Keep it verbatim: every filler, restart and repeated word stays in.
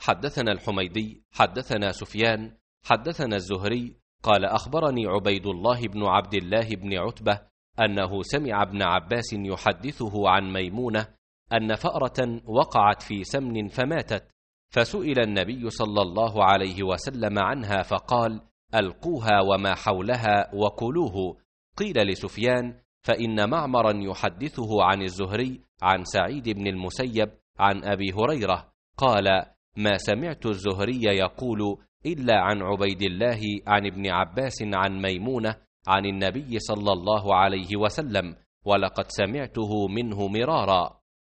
حدثنا الحميدي حدثنا سفيان حدثنا الزهري قال أخبرني عبيد الله بن عبد الله بن عتبة أنه سمع ابن عباس يحدثه عن ميمونة أن فأرة وقعت في سمن فماتت، فسئل النبي صلى الله عليه وسلم عنها فقال: ألقوها وما حولها وكلوه. قيل لسفيان: فإن معمرا يحدثه عن الزهري عن سعيد بن المسيب عن أبي هريرة قال: ما سمعت الزهري يقول إلا عن عبيد الله عن ابن عباس عن ميمونة عن النبي صلى الله عليه وسلم، ولقد سمعته منه مرارا.